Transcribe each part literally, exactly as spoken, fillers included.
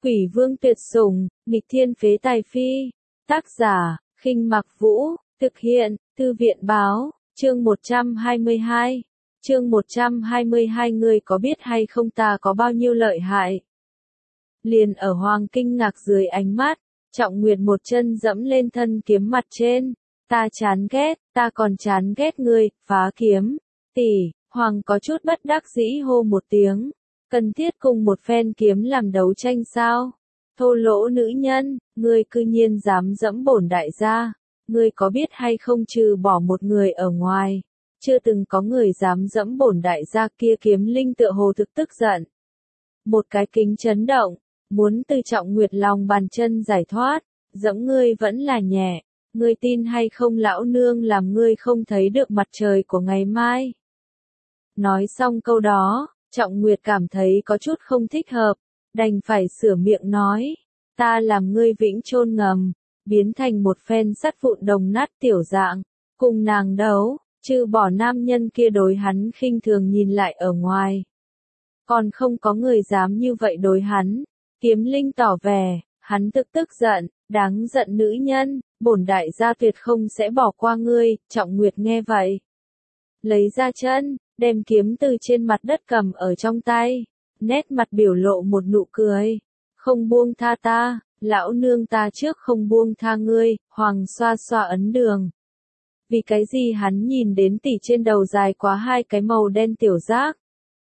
Quỷ vương tuyệt sủng, nghịch thiên phế tài phi. Tác giả, Khinh Mặc Vũ, thực hiện, Thư viện báo, chương một trăm hai mươi hai. Chương một trăm hai mươi hai ngươi có biết hay không ta có bao nhiêu lợi hại? Liền ở Hoàng kinh ngạc dưới ánh mắt, Trọng Nguyệt một chân dẫm lên thân kiếm mặt trên. Ta chán ghét, ta còn chán ghét ngươi, phá kiếm. Tỷ, Hoàng có chút bất đắc dĩ hô một tiếng. Cần thiết cùng một phen kiếm làm đấu tranh sao? Thô lỗ nữ nhân, ngươi cư nhiên dám dẫm bổn đại gia. Ngươi có biết hay không trừ bỏ một người ở ngoài. Chưa từng có người dám dẫm bổn đại gia kia kiếm linh tựa hồ thực tức giận. Một cái kính chấn động, muốn từ Trọng Nguyệt lòng bàn chân giải thoát, dẫm ngươi vẫn là nhẹ. Ngươi tin hay không lão nương làm ngươi không thấy được mặt trời của ngày mai. Nói xong câu đó, Trọng Nguyệt cảm thấy có chút không thích hợp, đành phải sửa miệng nói, ta làm ngươi vĩnh chôn ngầm, biến thành một phen sắt vụn đồng nát tiểu dạng, cùng nàng đấu, trừ bỏ nam nhân kia đối hắn khinh thường nhìn lại ở ngoài. Còn không có người dám như vậy đối hắn, kiếm linh tỏ vẻ, hắn tức tức giận, đáng giận nữ nhân, bổn đại gia tuyệt không sẽ bỏ qua ngươi, Trọng Nguyệt nghe vậy. Lấy ra chân, đem kiếm từ trên mặt đất cầm ở trong tay, nét mặt biểu lộ một nụ cười. Không buông tha ta, lão nương ta trước không buông tha ngươi, Hoàng xoa xoa ấn đường. Vì cái gì hắn nhìn đến tỷ trên đầu dài quá hai cái màu đen tiểu giác?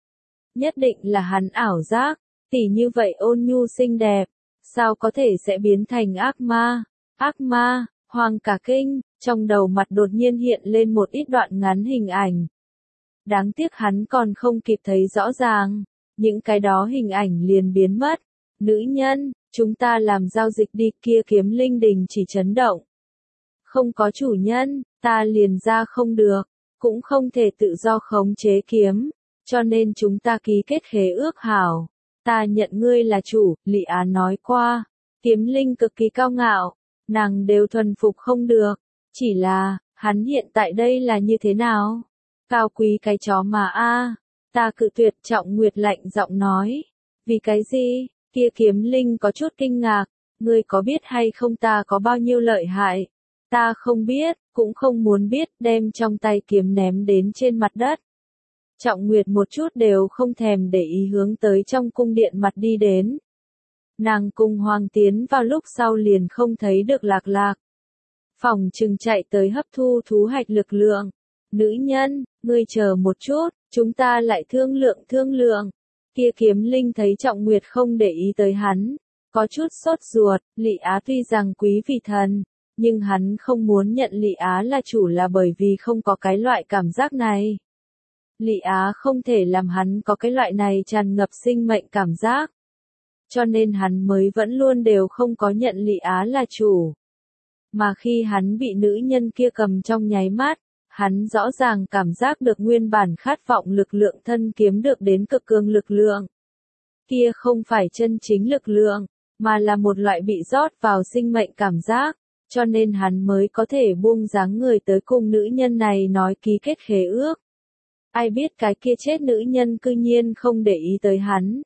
Nhất định là hắn ảo giác, tỷ như vậy ôn nhu xinh đẹp, sao có thể sẽ biến thành ác ma? Ác ma, Hoàng cả kinh, trong đầu mặt đột nhiên hiện lên một ít đoạn ngắn hình ảnh. Đáng tiếc hắn còn không kịp thấy rõ ràng, những cái đó hình ảnh liền biến mất. Nữ nhân, chúng ta làm giao dịch đi, kia kiếm linh đình chỉ chấn động. Không có chủ nhân, ta liền ra không được, cũng không thể tự do khống chế kiếm, cho nên chúng ta ký kết khế ước hảo. Ta nhận ngươi là chủ, Lị Á nói qua. Kiếm linh cực kỳ cao ngạo, nàng đều thuần phục không được, chỉ là, hắn hiện tại đây là như thế nào? Cao quý cái chó mà a, ta cự tuyệt. Trọng Nguyệt lạnh giọng nói. Vì cái gì? Kia kiếm linh có chút kinh ngạc, ngươi có biết hay không ta có bao nhiêu lợi hại? Ta không biết, cũng không muốn biết, đem trong tay kiếm ném đến trên mặt đất. Trọng Nguyệt một chút đều không thèm để ý hướng tới trong cung điện mặt đi đến. Nàng cùng Hoàng tiến vào lúc sau liền không thấy được Lạc Lạc. Phòng trừng chạy tới hấp thu thú hạch lực lượng. Nữ nhân, ngươi chờ một chút, chúng ta lại thương lượng thương lượng. Kia kiếm linh thấy Trọng Nguyệt không để ý tới hắn, có chút sốt ruột. Lị Á tuy rằng quý vì thần, nhưng hắn không muốn nhận Lị Á là chủ là bởi vì không có cái loại cảm giác này. Lị Á không thể làm hắn có cái loại này tràn ngập sinh mệnh cảm giác. Cho nên hắn mới vẫn luôn đều không có nhận Lị Á là chủ. Mà khi hắn bị nữ nhân kia cầm trong nháy mắt, hắn rõ ràng cảm giác được nguyên bản khát vọng lực lượng thân kiếm được đến cực cường lực lượng. Kia không phải chân chính lực lượng, mà là một loại bị rót vào sinh mệnh cảm giác, cho nên hắn mới có thể buông dáng người tới cùng nữ nhân này nói ký kết khế ước. Ai biết cái kia chết nữ nhân cư nhiên không để ý tới hắn.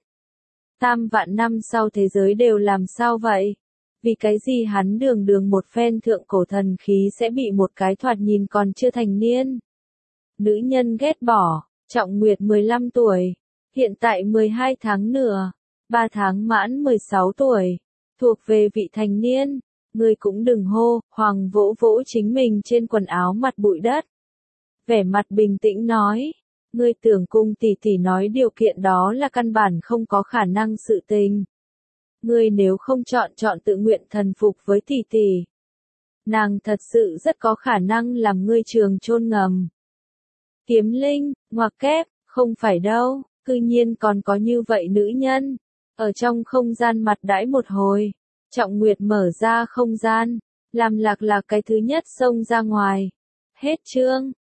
Tam vạn năm sau thế giới đều làm sao vậy? Vì cái gì hắn đường đường một phen thượng cổ thần khí sẽ bị một cái thoạt nhìn còn chưa thành niên? Nữ nhân ghét bỏ. Trọng Nguyệt mười lăm tuổi, hiện tại mười hai tháng nữa, ba tháng mãn mười sáu tuổi, thuộc về vị thành niên. Ngươi cũng đừng hô. Hoàng vỗ vỗ chính mình trên quần áo mặt bụi đất. Vẻ mặt bình tĩnh nói, ngươi tưởng cung tỷ tỷ nói điều kiện đó là căn bản không có khả năng sự tình. Ngươi nếu không chọn chọn tự nguyện thần phục với tỷ tỷ, nàng thật sự rất có khả năng làm ngươi trường chôn ngầm. Kiếm linh, ngoặc kép, không phải đâu, cư nhiên còn có như vậy nữ nhân. Ở trong không gian mặt đãi một hồi, Trọng Nguyệt mở ra không gian, làm Lạc Lạc cái thứ nhất xông ra ngoài. Hết chương.